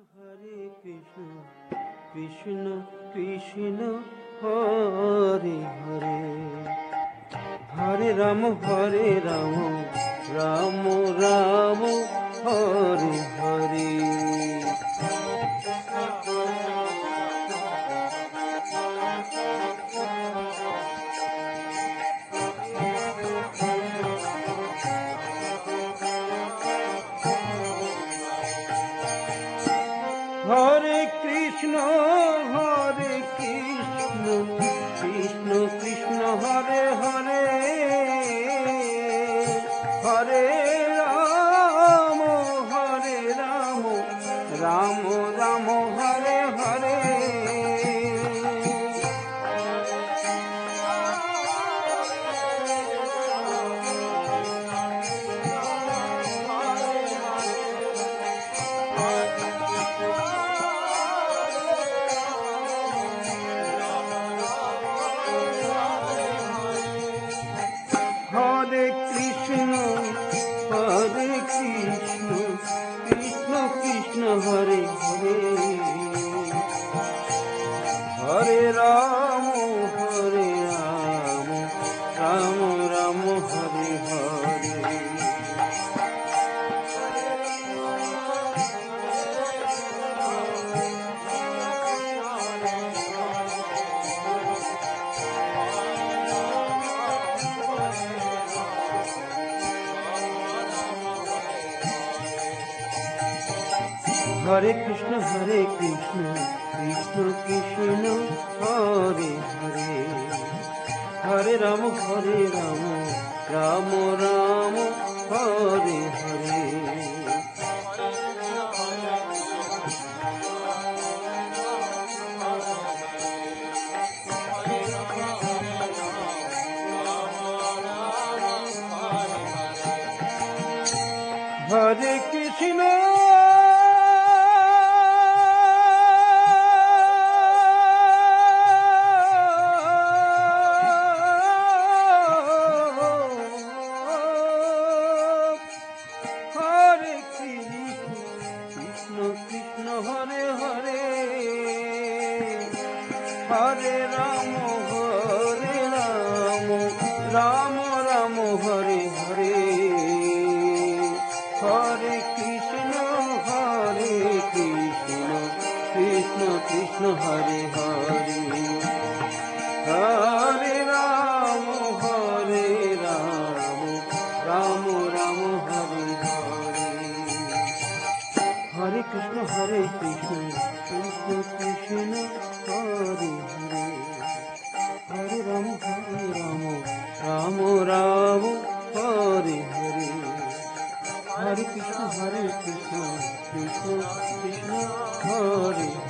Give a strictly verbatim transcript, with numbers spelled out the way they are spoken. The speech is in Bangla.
হরে কৃষ্ণ কৃষ্ণ কৃষ্ণ হরে হরে হরে রাম হরে রাম রাম রাম হরে হরে হরে কৃষ্ণ হরে কৃষ্ণ কৃষ্ণ কৃষ্ণ হরে হরে হরে রাম হরে রাম রাম রাম হরে হরে হরে কৃষ্ণ হরে কৃষ্ণ কৃষ্ণ কৃষ্ণ হরে হরে হরে রাম হরে রাম রাম রাম হরে হরে হরে কৃষ্ণ হরে কৃষ্ণ কৃষ্ণ কৃষ্ণ হরে হরে হরে রাম হরে রাম রাম রাম হরে হরে হরে কৃষ্ণ কৃষ্ণ হরে হরে হরে রাম হরে রাম রাম রাম হরে হরে হরে কৃষ্ণ হরে কৃষ্ণ কৃষ্ণ কৃষ্ণ হরে হরে হরে রাম হরে রাম রাম রাম হরে হরে হরে কৃষ্ণ হরে কৃষ্ণ কৃষ্ণ কৃষ্ণ হরে হরে হরে রাম হরে রাম রাম রাম হরে হরে হরে কৃষ্ণ হরে কৃষ্ণ কৃষ্ণ কৃষ্ণ হরে